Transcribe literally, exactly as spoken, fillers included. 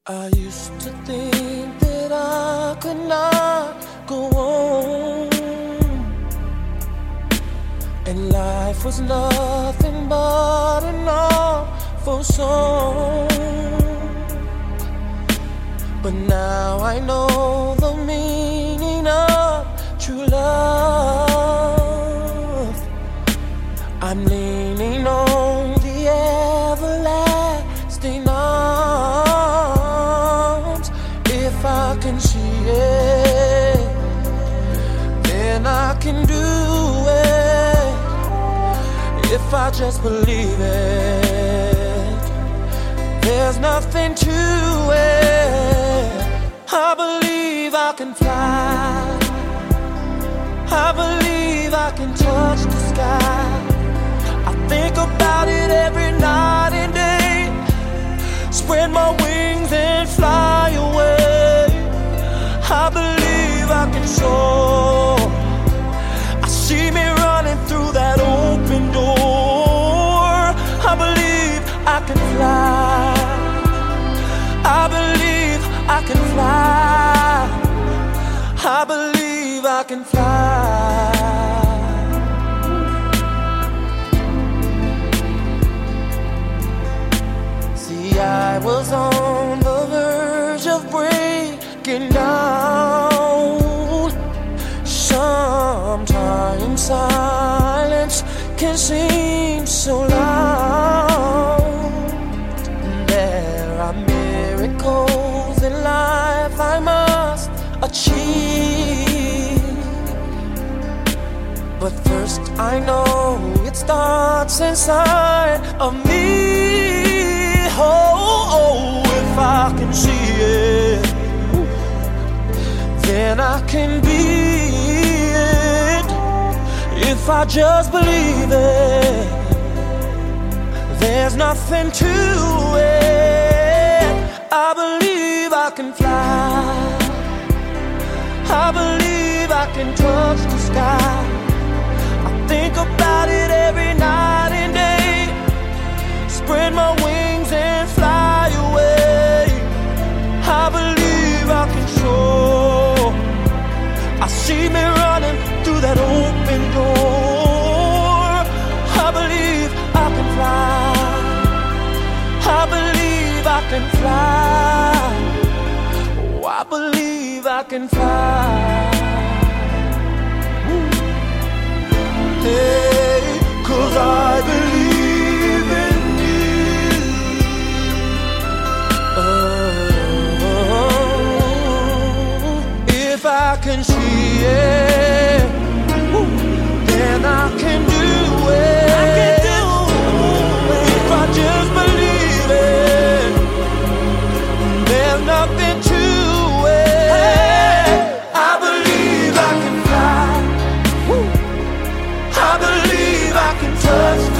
I used to think that I could not go on, and life was nothing but an awful song. But now I know the meaning of true love. I'm leaning on the everlasting arms. If I can see it, then I can do it. If I just believe it, there's nothing to it. I believe I can fly. I believe I can touch the sky. I think about it every night and day. Spread my wings and fly away. I believe I can soar. I see me running through that open door. I believe I can fly. I believe I can fly. I believe I can fly. See, I was on the verge of breaking down. Sometimes silence can seem so loud. There are miracles in life I must achieve, but first I know it starts inside of me. Oh, oh, if I can see it, then I can be it. If I just believe it, there's nothing to it. I believe I can fly. I believe I can touch the sky. I think about it every night and day. Spread my wings and fly away. I believe I can soar. I see me running through that open door. I believe I can fly. I believe I can fly. Oh, I believe I can fly. Hey, 'cause I believe in you. Oh, if I can see it, then I can do it. I can do it. If I just believe it, there's nothing to it. Hey, I believe I can fly. I believe I can touch